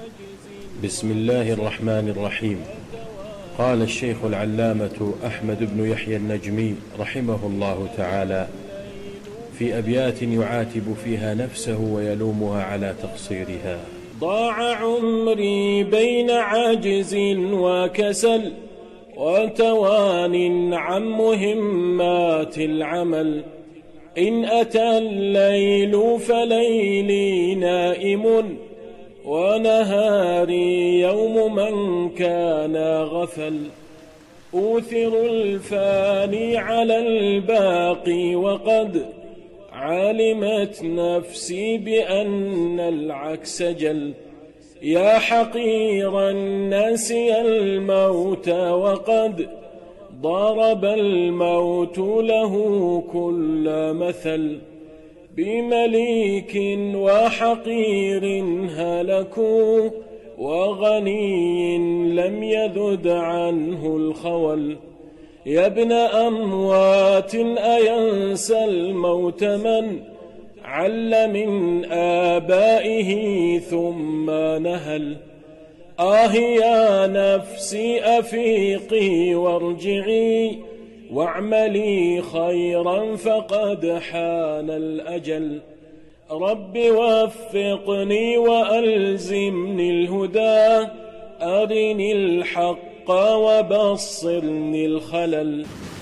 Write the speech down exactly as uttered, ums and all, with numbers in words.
بسم الله الرحمن الرحيم. قال الشيخ العلامة أحمد بن يحيى النجمي رحمه الله تعالى في أبيات يعاتب فيها نفسه ويلومها على تقصيرها: ضاع عمري بين عجز وكسل وتوان عن مهمات العمل، إن أتى الليل فليلي نائم ونهاري يوم من كان غفل. أوثر الفاني على الباقي وقد علمت نفسي بأن العكس جل. يا حقيرا نسي الموت وقد ضرب الموت له كل مثل. بمليك وحقير هلكوا وغني لم يذد عنه الخول. يا ابن أموات أينسى الموت من عل من آبائه ثم نهل. آه يا نفسي أفيقي وارجعي واعملي خيرا فقد حان الأجل. رب وفقني وألزمني الهدى، أرني الحق وبصرني الخلل.